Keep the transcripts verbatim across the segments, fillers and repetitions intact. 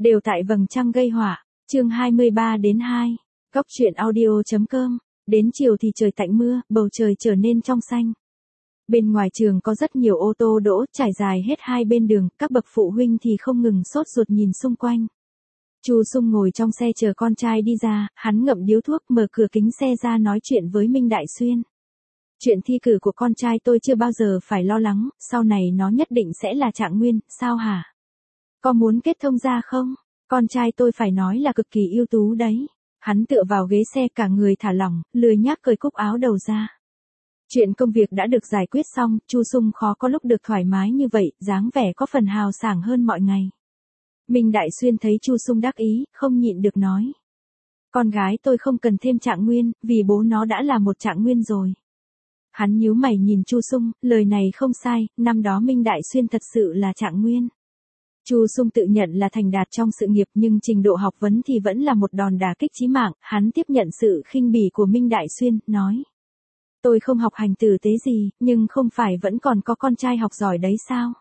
Đều tại vầng trăng gây họa, chương hai mươi ba đến hai. Góc truyện audio.com. Đến chiều thì trời tạnh mưa, bầu trời trở nên trong xanh. Bên ngoài trường có rất nhiều ô tô đỗ trải dài hết hai bên đường, các bậc phụ huynh thì không ngừng sốt ruột nhìn xung quanh. Chu Sung ngồi trong xe chờ con trai đi ra, hắn ngậm điếu thuốc mở cửa kính xe ra nói chuyện với Minh Đại Xuyên. Chuyện thi cử của con trai tôi chưa bao giờ phải lo lắng, sau này nó nhất định sẽ là trạng nguyên, sao hả? Có muốn kết thông ra không? Con trai tôi phải nói là cực kỳ ưu tú đấy. Hắn tựa vào ghế xe cả người thả lỏng, lười nhác cởi cúc áo đầu ra. Chuyện công việc đã được giải quyết xong, Chu Sung khó có lúc được thoải mái như vậy, dáng vẻ có phần hào sảng hơn mọi ngày. Minh Đại Xuyên thấy Chu Sung đắc ý, không nhịn được nói. Con gái tôi không cần thêm trạng nguyên, vì bố nó đã là một trạng nguyên rồi. Hắn nhíu mày nhìn Chu Sung, lời này không sai, năm đó Minh Đại Xuyên thật sự là trạng nguyên. Chu Sung tự nhận là thành đạt trong sự nghiệp nhưng trình độ học vấn thì vẫn là một đòn đả kích chí mạng, hắn tiếp nhận sự khinh bỉ của Minh Đại Xuyên, nói. Tôi không học hành tử tế gì, nhưng không phải vẫn còn có con trai học giỏi đấy sao?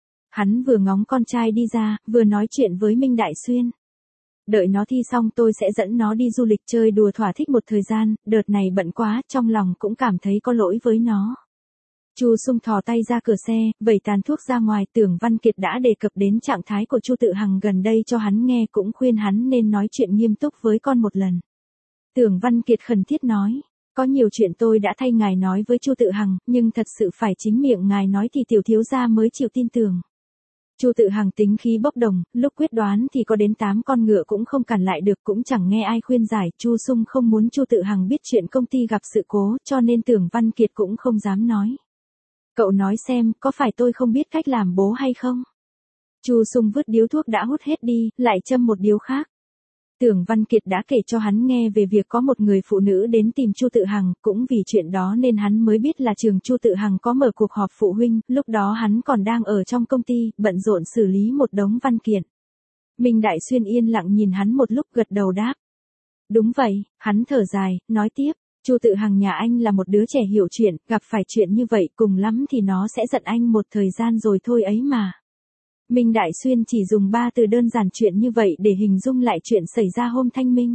Hắn vừa ngóng con trai đi ra, vừa nói chuyện với Minh Đại Xuyên. Đợi nó thi xong tôi sẽ dẫn nó đi du lịch chơi đùa thỏa thích một thời gian, đợt này bận quá, trong lòng cũng cảm thấy có lỗi với nó. Chu Sung thò tay ra cửa xe, vẩy tàn thuốc ra ngoài. Tưởng Văn Kiệt đã đề cập đến trạng thái của Chu Tự Hằng gần đây cho hắn nghe, cũng khuyên hắn nên nói chuyện nghiêm túc với con một lần. Tưởng Văn Kiệt khẩn thiết nói, có nhiều chuyện tôi đã thay ngài nói với Chu Tự Hằng, nhưng thật sự phải chính miệng ngài nói thì tiểu thiếu gia mới chịu tin tưởng. Chu Tự Hằng tính khí bốc đồng, lúc quyết đoán thì có đến tám con ngựa cũng không cản lại được, cũng chẳng nghe ai khuyên giải. Chu Sung không muốn Chu Tự Hằng biết chuyện công ty gặp sự cố, cho nên Tưởng Văn Kiệt cũng không dám nói. Cậu nói xem, có phải tôi không biết cách làm bố hay không? Chu Sung vứt điếu thuốc đã hút hết đi, lại châm một điếu khác. Tưởng Văn Kiệt đã kể cho hắn nghe về việc có một người phụ nữ đến tìm Chu Tự Hằng, cũng vì chuyện đó nên hắn mới biết là trường Chu Tự Hằng có mở cuộc họp phụ huynh, lúc đó hắn còn đang ở trong công ty, bận rộn xử lý một đống văn kiện. Minh Đại Xuyên yên lặng nhìn hắn một lúc gật đầu đáp. Đúng vậy, hắn thở dài, nói tiếp. Chu Tự Hằng nhà anh là một đứa trẻ hiểu chuyện, gặp phải chuyện như vậy cùng lắm thì nó sẽ giận anh một thời gian rồi thôi ấy mà. Minh Đại Xuyên chỉ dùng ba từ đơn giản chuyện như vậy để hình dung lại chuyện xảy ra hôm thanh minh.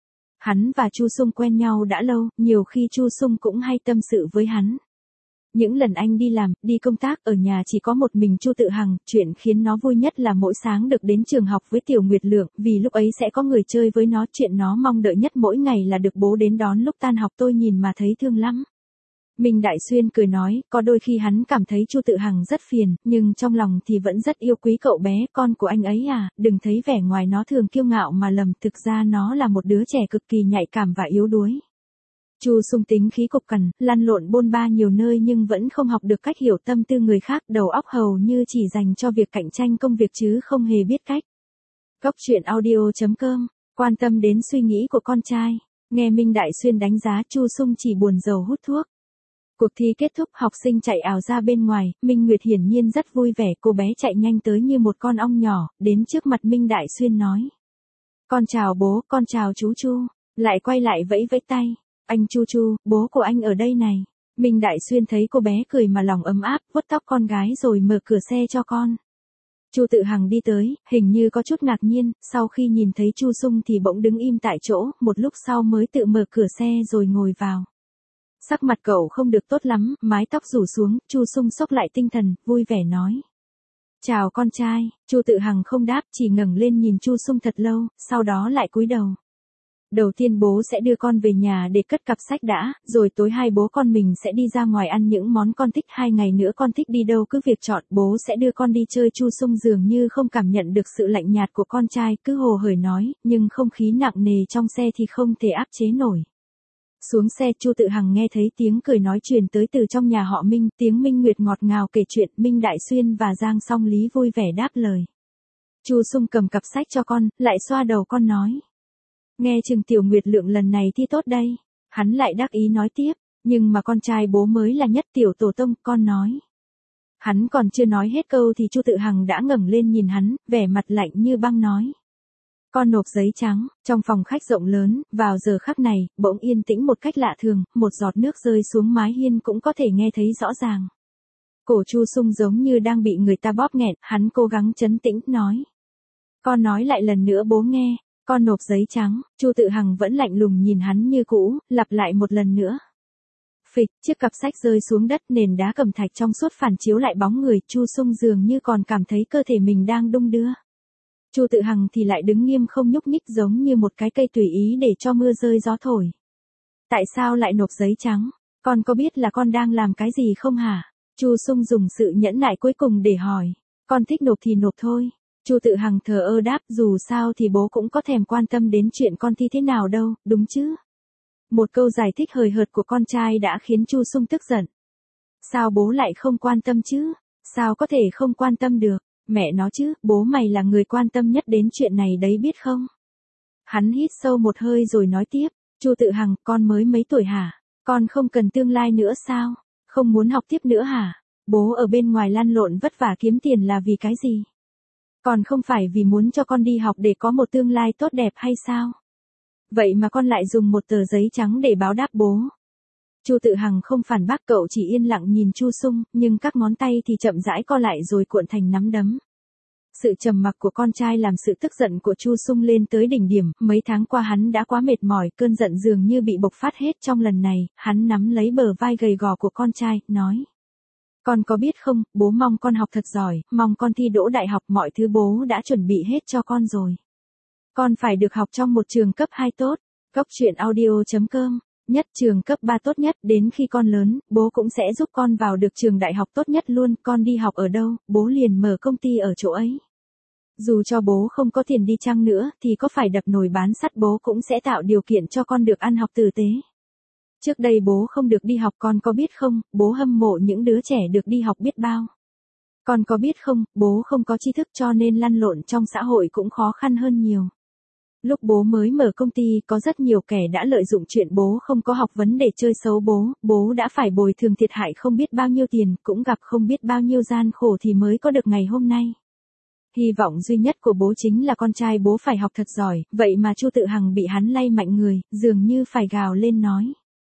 Hắn và Chu Sung quen nhau đã lâu, nhiều khi Chu Sung cũng hay tâm sự với hắn. Những lần anh đi làm, đi công tác, ở nhà chỉ có một mình Chu Tự Hằng, chuyện khiến nó vui nhất là mỗi sáng được đến trường học với Tiểu Nguyệt Lượng, vì lúc ấy sẽ có người chơi với nó, chuyện nó mong đợi nhất mỗi ngày là được bố đến đón lúc tan học, tôi nhìn mà thấy thương lắm. Minh Đại Xuyên cười nói, có đôi khi hắn cảm thấy Chu Tự Hằng rất phiền, nhưng trong lòng thì vẫn rất yêu quý cậu bé con của anh ấy à, đừng thấy vẻ ngoài nó thường kiêu ngạo mà lầm, thực ra nó là một đứa trẻ cực kỳ nhạy cảm và yếu đuối. Chu Sung tính khí cục cằn, lăn lộn bôn ba nhiều nơi nhưng vẫn không học được cách hiểu tâm tư người khác, đầu óc hầu như chỉ dành cho việc cạnh tranh công việc chứ không hề biết cách. Góc truyện audio.com, quan tâm đến suy nghĩ của con trai. Nghe Minh Đại Xuyên đánh giá, Chu Sung chỉ buồn rầu hút thuốc. Cuộc thi kết thúc, học sinh chạy ào ra bên ngoài, Minh Nguyệt hiển nhiên rất vui vẻ, cô bé chạy nhanh tới như một con ong nhỏ, đến trước mặt Minh Đại Xuyên nói. Con chào bố, con chào chú Chu, lại quay lại vẫy vẫy tay. Anh Chu Chu, bố của anh ở đây này. Minh Đại Xuyên thấy cô bé cười mà lòng ấm áp, vuốt tóc con gái rồi mở cửa xe cho con. Chu Tự Hằng đi tới, hình như có chút ngạc nhiên, sau khi nhìn thấy Chu Sung thì bỗng đứng im tại chỗ, một lúc sau mới tự mở cửa xe rồi ngồi vào. Sắc mặt cậu không được tốt lắm, mái tóc rủ xuống, Chu Sung xốc lại tinh thần, vui vẻ nói. Chào con trai. Chu Tự Hằng không đáp, chỉ ngẩng lên nhìn Chu Sung thật lâu, sau đó lại cúi đầu. Đầu tiên bố sẽ đưa con về nhà để cất cặp sách đã, rồi tối hai bố con mình sẽ đi ra ngoài ăn những món con thích, hai ngày nữa con thích đi đâu cứ việc chọn, bố sẽ đưa con đi chơi. Chu Sung dường như không cảm nhận được sự lạnh nhạt của con trai, cứ hồ hởi nói, nhưng không khí nặng nề trong xe thì không thể áp chế nổi. Xuống xe, Chu Tự Hằng nghe thấy tiếng cười nói truyền tới từ trong nhà họ Minh, tiếng Minh Nguyệt ngọt ngào kể chuyện, Minh Đại Xuyên và Giang Song Lý vui vẻ đáp lời. Chu Sung cầm cặp sách cho con, lại xoa đầu con nói. Nghe chừng Tiểu Nguyệt Lượng lần này thi tốt đây. Hắn lại đắc ý nói tiếp, nhưng mà con trai bố mới là nhất Tiểu Tổ Tông, con nói. Hắn còn chưa nói hết câu thì Chu Tự Hằng đã ngẩng lên nhìn hắn, vẻ mặt lạnh như băng nói. Con nộp giấy trắng. Trong phòng khách rộng lớn, vào giờ khắc này, bỗng yên tĩnh một cách lạ thường, một giọt nước rơi xuống mái hiên cũng có thể nghe thấy rõ ràng. Cổ Chu Sung giống như đang bị người ta bóp nghẹn, hắn cố gắng trấn tĩnh, nói. Con nói lại lần nữa bố nghe. Con nộp giấy trắng. Chu Tự Hằng vẫn lạnh lùng nhìn hắn như cũ, lặp lại một lần nữa. Phịch, chiếc cặp sách rơi xuống đất, nền đá cẩm thạch trong suốt phản chiếu lại bóng người. Chu Sung dường như còn cảm thấy cơ thể mình đang đung đưa. Chu Tự Hằng thì lại đứng nghiêm không nhúc nhích, giống như một cái cây tùy ý để cho mưa rơi gió thổi. Tại sao lại nộp giấy trắng? Con có biết là con đang làm cái gì không hả? Chu Sung dùng sự nhẫn nại cuối cùng để hỏi. Con thích nộp thì nộp thôi. Chu Tự Hằng thờ ơ đáp, dù sao thì bố cũng có thèm quan tâm đến chuyện con thi thế nào đâu, đúng chứ? Một câu giải thích hời hợt của con trai đã khiến Chu Sung tức giận. Sao bố lại không quan tâm chứ? Sao có thể không quan tâm được? Mẹ nó chứ, bố mày là người quan tâm nhất đến chuyện này đấy biết không? Hắn hít sâu một hơi rồi nói tiếp. Chu Tự Hằng, con mới mấy tuổi hả? Con không cần tương lai nữa sao? Không muốn học tiếp nữa hả? Bố ở bên ngoài lăn lộn vất vả kiếm tiền là vì cái gì? Còn không phải vì muốn cho con đi học để có một tương lai tốt đẹp hay sao? Vậy mà con lại dùng một tờ giấy trắng để báo đáp bố. Chu Tự Hằng không phản bác, cậu chỉ yên lặng nhìn Chu Sung, nhưng các ngón tay thì chậm rãi co lại rồi cuộn thành nắm đấm. Sự trầm mặc của con trai làm sự tức giận của Chu Sung lên tới đỉnh điểm, mấy tháng qua hắn đã quá mệt mỏi, cơn giận dường như bị bộc phát hết trong lần này, hắn nắm lấy bờ vai gầy gò của con trai, nói. Con có biết không, bố mong con học thật giỏi, mong con thi đỗ đại học, mọi thứ bố đã chuẩn bị hết cho con rồi. Con phải được học trong một trường cấp hai tốt, Cốc truyện audio chấm com, nhất trường cấp ba tốt nhất, đến khi con lớn, bố cũng sẽ giúp con vào được trường đại học tốt nhất luôn, con đi học ở đâu, bố liền mở công ty ở chỗ ấy. Dù cho bố không có tiền đi chăng nữa, thì có phải đập nồi bán sắt bố cũng sẽ tạo điều kiện cho con được ăn học tử tế. Trước đây bố không được đi học, con có biết không, bố hâm mộ những đứa trẻ được đi học biết bao. Con có biết không, bố không có tri thức cho nên lăn lộn trong xã hội cũng khó khăn hơn nhiều. Lúc bố mới mở công ty, có rất nhiều kẻ đã lợi dụng chuyện bố không có học vấn để chơi xấu bố, bố đã phải bồi thường thiệt hại không biết bao nhiêu tiền, cũng gặp không biết bao nhiêu gian khổ thì mới có được ngày hôm nay. Hy vọng duy nhất của bố chính là con trai bố phải học thật giỏi, vậy mà Chu Tự Hằng bị hắn lay mạnh người, dường như phải gào lên nói.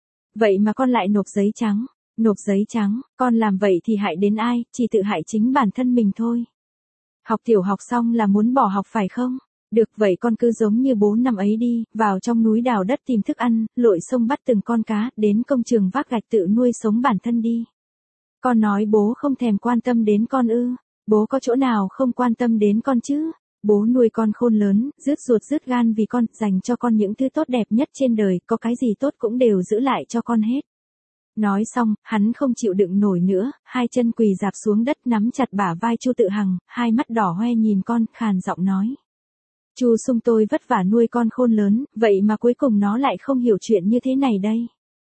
Vậy mà con lại nộp giấy trắng, nộp giấy trắng, con làm vậy thì hại đến ai, chỉ tự hại chính bản thân mình thôi. Học tiểu học xong là muốn bỏ học phải không? Được vậy con cứ giống như bố năm ấy đi, vào trong núi đào đất tìm thức ăn, lội sông bắt từng con cá, đến công trường vác gạch tự nuôi sống bản thân đi. Con nói bố không thèm quan tâm đến con ư? Bố có chỗ nào không quan tâm đến con chứ? Bố nuôi con khôn lớn, rứt ruột rứt gan vì con, dành cho con những thứ tốt đẹp nhất trên đời, có cái gì tốt cũng đều giữ lại cho con hết. Nói xong, hắn không chịu đựng nổi nữa, hai chân quỳ rạp xuống đất nắm chặt bả vai Chu Tự Hằng, hai mắt đỏ hoe nhìn con, khàn giọng nói. Chu Sung, tôi vất vả nuôi con khôn lớn, vậy mà cuối cùng nó lại không hiểu chuyện như thế này đây.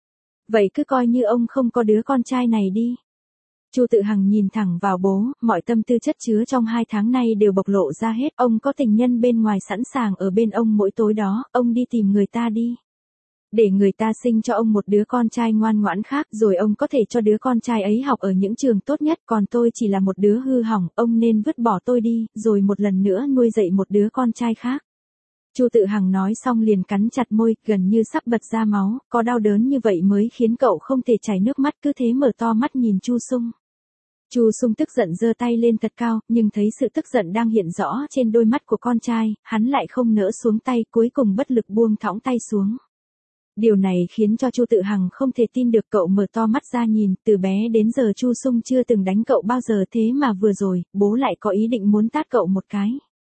Vậy cứ coi như ông không có đứa con trai này đi. Chu Tự Hằng nhìn thẳng vào bố, mọi tâm tư chất chứa trong hai tháng nay đều bộc lộ ra hết, ông có tình nhân bên ngoài sẵn sàng ở bên ông mỗi tối đó, ông đi tìm người ta đi. Để người ta sinh cho ông một đứa con trai ngoan ngoãn khác, rồi ông có thể cho đứa con trai ấy học ở những trường tốt nhất, còn tôi chỉ là một đứa hư hỏng, ông nên vứt bỏ tôi đi, rồi một lần nữa nuôi dạy một đứa con trai khác. Chu Tự Hằng nói xong liền cắn chặt môi, gần như sắp bật ra máu, có đau đớn như vậy mới khiến cậu không thể chảy nước mắt, cứ thế mở to mắt nhìn Chu Sung. Chu Sung tức giận giơ tay lên thật cao, nhưng thấy sự tức giận đang hiện rõ trên đôi mắt của con trai, hắn lại không nỡ xuống tay, cuối cùng bất lực buông thõng tay xuống. Điều này khiến cho Chu Tự Hằng không thể tin được, cậu mở to mắt ra nhìn, từ bé đến giờ Chu Sung chưa từng đánh cậu bao giờ, thế mà vừa rồi, bố lại có ý định muốn tát cậu một cái.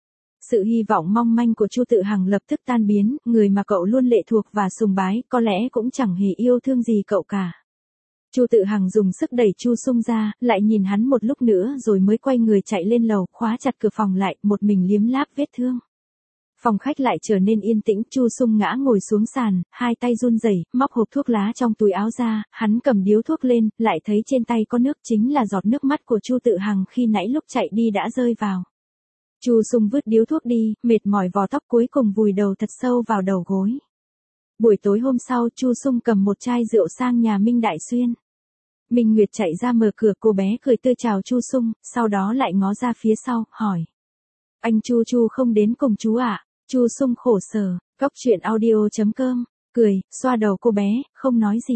Sự hy vọng mong manh của Chu Tự Hằng lập tức tan biến, người mà cậu luôn lệ thuộc và sùng bái, có lẽ cũng chẳng hề yêu thương gì cậu cả. Chu Tự Hằng dùng sức đẩy Chu Sung ra, lại nhìn hắn một lúc nữa rồi mới quay người chạy lên lầu, khóa chặt cửa phòng lại, một mình liếm láp vết thương. Phòng khách lại trở nên yên tĩnh, Chu Sung ngã ngồi xuống sàn, hai tay run rẩy, móc hộp thuốc lá trong túi áo ra, hắn cầm điếu thuốc lên, lại thấy trên tay có nước, chính là giọt nước mắt của Chu Tự Hằng khi nãy lúc chạy đi đã rơi vào. Chu Sung vứt điếu thuốc đi, mệt mỏi vò tóc, cuối cùng vùi đầu thật sâu vào đầu gối. Buổi tối hôm sau, Chu Sung cầm một chai rượu sang nhà Minh Đại Xuyên. Minh Nguyệt chạy ra mở cửa, cô bé cười tươi chào Chu Sung, sau đó lại ngó ra phía sau, hỏi. Anh Chu Chu không đến cùng chú ạ? À? Chu Sung khổ sở, Cốc truyện audio chấm com, cười, xoa đầu cô bé, không nói gì.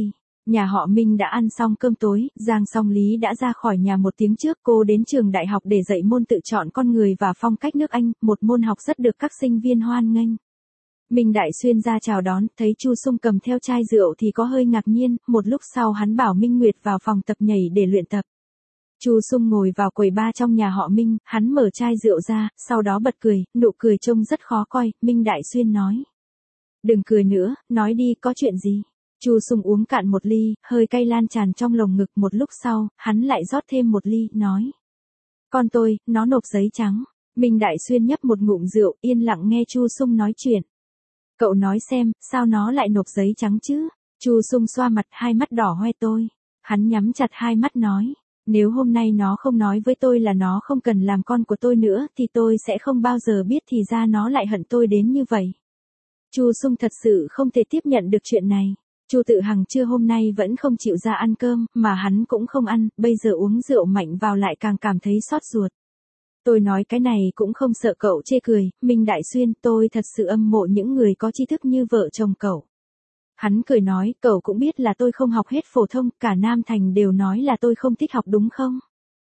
Nhà họ Minh đã ăn xong cơm tối, Giang Song Lý đã ra khỏi nhà một tiếng trước, cô đến trường đại học để dạy môn tự chọn con người và phong cách nước Anh, một môn học rất được các sinh viên hoan nghênh. Minh Đại Xuyên ra chào đón, thấy Chu Sung cầm theo chai rượu thì có hơi ngạc nhiên, một lúc sau hắn bảo Minh Nguyệt vào phòng tập nhảy để luyện tập. Chu Sung ngồi vào quầy bar trong nhà họ Minh, hắn mở chai rượu ra, sau đó bật cười, nụ cười trông rất khó coi, Minh Đại Xuyên nói. Đừng cười nữa, nói đi, có chuyện gì? Chu Sung uống cạn một ly, hơi cay lan tràn trong lồng ngực, một lúc sau, hắn lại rót thêm một ly, nói. Con tôi, nó nộp giấy trắng. Minh Đại Xuyên nhấp một ngụm rượu, yên lặng nghe Chu Sung nói chuyện. Cậu nói xem, sao nó lại nộp giấy trắng chứ? Chu Sung xoa mặt, hai mắt đỏ hoe tôi. Hắn nhắm chặt hai mắt nói. Nếu hôm nay nó không nói với tôi là nó không cần làm con của tôi nữa, thì tôi sẽ không bao giờ biết thì ra nó lại hận tôi đến như vậy. Chu Sung thật sự không thể tiếp nhận được chuyện này. Chu Tự Hằng trưa hôm nay vẫn không chịu ra ăn cơm, mà hắn cũng không ăn, bây giờ uống rượu mạnh vào lại càng cảm thấy xót ruột. Tôi nói cái này cũng không sợ cậu chê cười, Minh Đại Xuyên, tôi thật sự âm mộ những người có tri thức như vợ chồng cậu. Hắn cười nói, cậu cũng biết là tôi không học hết phổ thông, cả Nam Thành đều nói là tôi không thích học đúng không?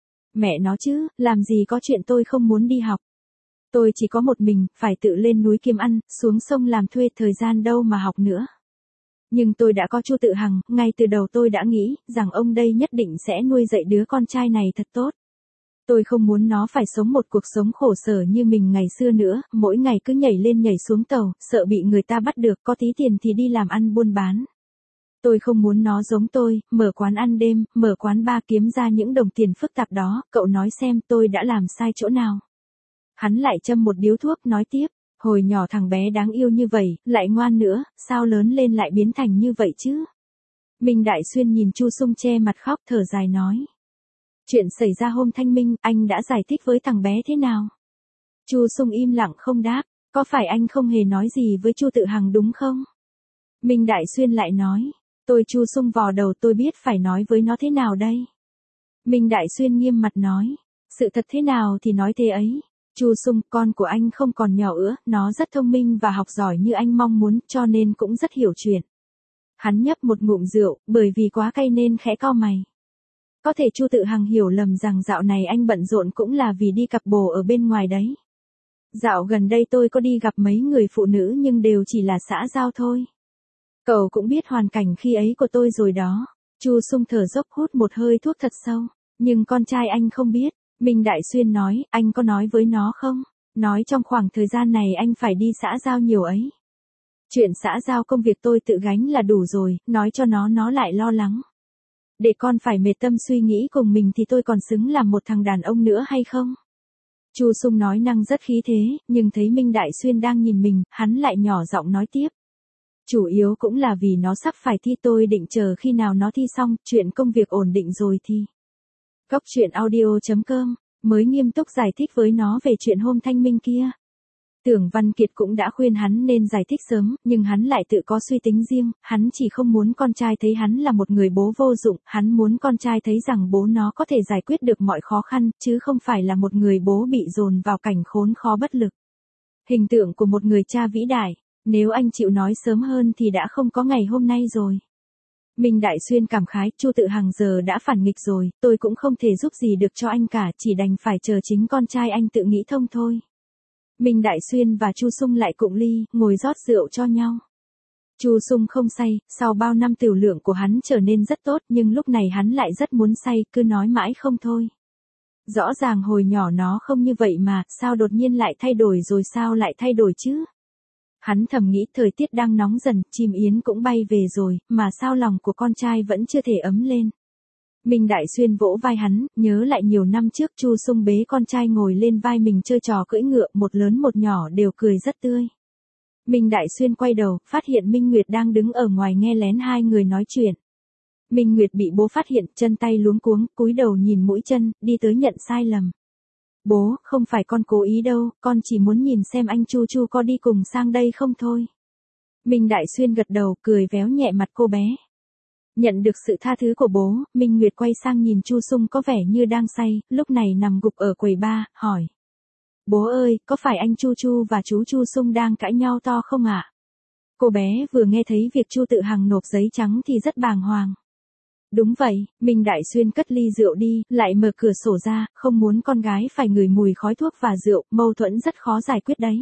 Mẹ nó chứ, làm gì có chuyện tôi không muốn đi học. Tôi chỉ có một mình, phải tự lên núi kiếm ăn, xuống sông làm thuê, thời gian đâu mà học nữa. Nhưng tôi đã có Chu Tự Hằng, ngay từ đầu tôi đã nghĩ rằng ông đây nhất định sẽ nuôi dạy đứa con trai này thật tốt. Tôi không muốn nó phải sống một cuộc sống khổ sở như mình ngày xưa nữa, mỗi ngày cứ nhảy lên nhảy xuống tàu, sợ bị người ta bắt được, có tí tiền thì đi làm ăn buôn bán. Tôi không muốn nó giống tôi, mở quán ăn đêm, mở quán bar kiếm ra những đồng tiền phức tạp đó, cậu nói xem tôi đã làm sai chỗ nào. Hắn lại châm một điếu thuốc, nói tiếp, hồi nhỏ thằng bé đáng yêu như vậy, lại ngoan nữa, sao lớn lên lại biến thành như vậy chứ? Minh Đại Xuyên nhìn Chu Sung che mặt khóc, thở dài nói. Chuyện xảy ra hôm thanh minh, anh đã giải thích với thằng bé thế nào? Chu Sung im lặng không đáp, có phải anh không hề nói gì với Chu Tự Hằng đúng không? Minh Đại Xuyên lại nói, tôi Chu Sung vò đầu, tôi biết phải nói với nó thế nào đây? Minh Đại Xuyên nghiêm mặt nói, sự thật thế nào thì nói thế ấy. Chu Sung, con của anh không còn nhỏ nữa, nó rất thông minh và học giỏi như anh mong muốn, cho nên cũng rất hiểu chuyện. Hắn nhấp một ngụm rượu, bởi vì quá cay nên khẽ cau mày. Có thể Chu Tự Hằng hiểu lầm rằng dạo này anh bận rộn cũng là vì đi cặp bồ ở bên ngoài đấy. Dạo gần đây tôi có đi gặp mấy người phụ nữ nhưng đều chỉ là xã giao thôi. Cậu cũng biết hoàn cảnh khi ấy của tôi rồi đó. Chu Sung thở dốc hút một hơi thuốc thật sâu. Nhưng con trai anh không biết. Minh Đại Xuyên nói, anh có nói với nó không? Nói trong khoảng thời gian này anh phải đi xã giao nhiều ấy. Chuyện xã giao công việc tôi tự gánh là đủ rồi, nói cho nó nó lại lo lắng. Để con phải mệt tâm suy nghĩ cùng mình thì tôi còn xứng làm một thằng đàn ông nữa hay không? Chu Sung nói năng rất khí thế, nhưng thấy Minh Đại Xuyên đang nhìn mình, hắn lại nhỏ giọng nói tiếp. Chủ yếu cũng là vì nó sắp phải thi, tôi định chờ khi nào nó thi xong, chuyện công việc ổn định rồi thì. Góc truyện audio chấm com mới nghiêm túc giải thích với nó về chuyện hôm thanh minh kia. Tưởng Văn Kiệt cũng đã khuyên hắn nên giải thích sớm, nhưng hắn lại tự có suy tính riêng, hắn chỉ không muốn con trai thấy hắn là một người bố vô dụng, hắn muốn con trai thấy rằng bố nó có thể giải quyết được mọi khó khăn, chứ không phải là một người bố bị dồn vào cảnh khốn khó bất lực. Hình tượng của một người cha vĩ đại, nếu anh chịu nói sớm hơn thì đã không có ngày hôm nay rồi. Minh Đại Xuyên cảm khái, Chu Tự Hằng giờ đã phản nghịch rồi, tôi cũng không thể giúp gì được cho anh cả, chỉ đành phải chờ chính con trai anh tự nghĩ thông thôi. Minh Đại Xuyên và Chu Sung lại cụng ly, ngồi rót rượu cho nhau. Chu Sung không say, sau bao năm tiểu lượng của hắn trở nên rất tốt, nhưng lúc này hắn lại rất muốn say, cứ nói mãi không thôi. Rõ ràng hồi nhỏ nó không như vậy mà, sao đột nhiên lại thay đổi rồi, sao lại thay đổi chứ? Hắn thầm nghĩ thời tiết đang nóng dần, chim yến cũng bay về rồi, mà sao lòng của con trai vẫn chưa thể ấm lên. Minh Đại Xuyên vỗ vai hắn, nhớ lại nhiều năm trước Chu Sung bế con trai ngồi lên vai mình chơi trò cưỡi ngựa, một lớn một nhỏ đều cười rất tươi. Minh Đại Xuyên quay đầu, phát hiện Minh Nguyệt đang đứng ở ngoài nghe lén hai người nói chuyện. Minh Nguyệt bị bố phát hiện, chân tay luống cuống, cúi đầu nhìn mũi chân, đi tới nhận sai lầm. Bố, không phải con cố ý đâu, con chỉ muốn nhìn xem anh Chu Chu có đi cùng sang đây không thôi. Minh Đại Xuyên gật đầu, cười véo nhẹ mặt cô bé. Nhận được sự tha thứ của bố, Minh Nguyệt quay sang nhìn Chu Sung có vẻ như đang say, lúc này nằm gục ở quầy bar, hỏi. Bố ơi, có phải anh Chu Chu và chú Chu Sung đang cãi nhau to không ạ? Cô bé vừa nghe thấy việc Chu Tự Hằng nộp giấy trắng thì rất bàng hoàng. Đúng vậy, Minh Đại Xuyên cất ly rượu đi, lại mở cửa sổ ra, không muốn con gái phải ngửi mùi khói thuốc và rượu, mâu thuẫn rất khó giải quyết đấy.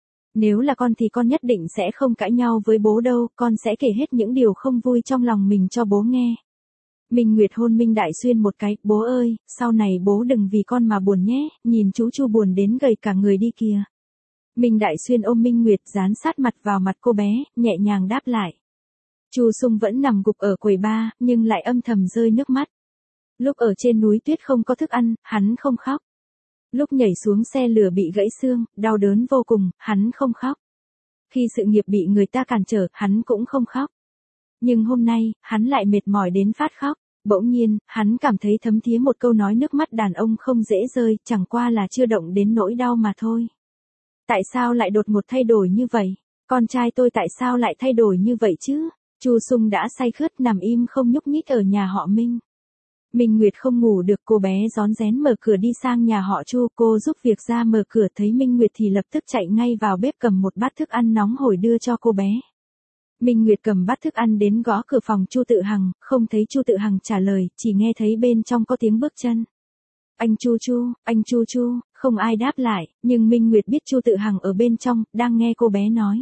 Nếu là con thì con nhất định sẽ không cãi nhau với bố đâu, con sẽ kể hết những điều không vui trong lòng mình cho bố nghe. Minh Nguyệt hôn Minh Đại Xuyên một cái, bố ơi, sau này bố đừng vì con mà buồn nhé, nhìn chú Chu buồn đến gầy cả người đi kìa. Minh Đại Xuyên ôm Minh Nguyệt dán sát mặt vào mặt cô bé, nhẹ nhàng đáp lại. Chu Sung vẫn nằm gục ở quầy bar, nhưng lại âm thầm rơi nước mắt. Lúc ở trên núi tuyết không có thức ăn, hắn không khóc. Lúc nhảy xuống xe lửa bị gãy xương, đau đớn vô cùng, hắn không khóc. Khi sự nghiệp bị người ta cản trở, hắn cũng không khóc. Nhưng hôm nay, hắn lại mệt mỏi đến phát khóc. Bỗng nhiên, hắn cảm thấy thấm thía một câu nói nước mắt đàn ông không dễ rơi, chẳng qua là chưa động đến nỗi đau mà thôi. Tại sao lại đột ngột thay đổi như vậy? Con trai tôi tại sao lại thay đổi như vậy chứ? Chu Sung đã say khướt nằm im không nhúc nhích ở nhà họ Minh. Minh Nguyệt không ngủ được, cô bé rón rén mở cửa đi sang nhà họ Chu, cô giúp việc ra mở cửa thấy Minh Nguyệt thì lập tức chạy ngay vào bếp cầm một bát thức ăn nóng hổi đưa cho cô bé. Minh Nguyệt cầm bát thức ăn đến gõ cửa phòng Chu Tự Hằng, không thấy Chu Tự Hằng trả lời, chỉ nghe thấy bên trong có tiếng bước chân. Anh Chu Chu, anh Chu Chu, không ai đáp lại, nhưng Minh Nguyệt biết Chu Tự Hằng ở bên trong, đang nghe cô bé nói.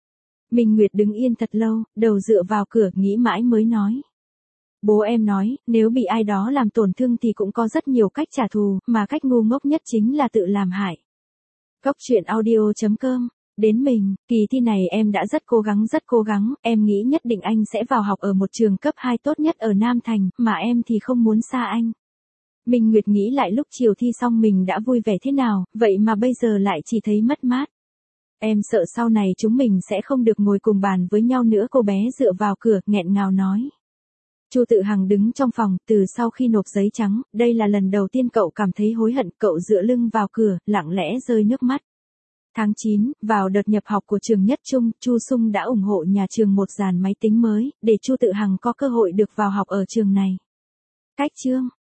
Minh Nguyệt đứng yên thật lâu, đầu dựa vào cửa, nghĩ mãi mới nói. Bố em nói, nếu bị ai đó làm tổn thương thì cũng có rất nhiều cách trả thù, mà cách ngu ngốc nhất chính là tự làm hại. Góc truyện audio chấm com. Đến mình, kỳ thi này em đã rất cố gắng rất cố gắng, em nghĩ nhất định anh sẽ vào học ở một trường cấp hai tốt nhất ở Nam Thành, mà em thì không muốn xa anh. Minh Nguyệt nghĩ lại lúc chiều thi xong mình đã vui vẻ thế nào, vậy mà bây giờ lại chỉ thấy mất mát. Em sợ sau này chúng mình sẽ không được ngồi cùng bàn với nhau nữa, cô bé dựa vào cửa, nghẹn ngào nói. Chu Tự Hằng đứng trong phòng, từ sau khi nộp giấy trắng, đây là lần đầu tiên cậu cảm thấy hối hận, cậu dựa lưng vào cửa, lặng lẽ rơi nước mắt. Tháng chín, vào đợt nhập học của trường Nhất Trung, Chu Sung đã ủng hộ nhà trường một dàn máy tính mới, để Chu Tự Hằng có cơ hội được vào học ở trường này. Cách chương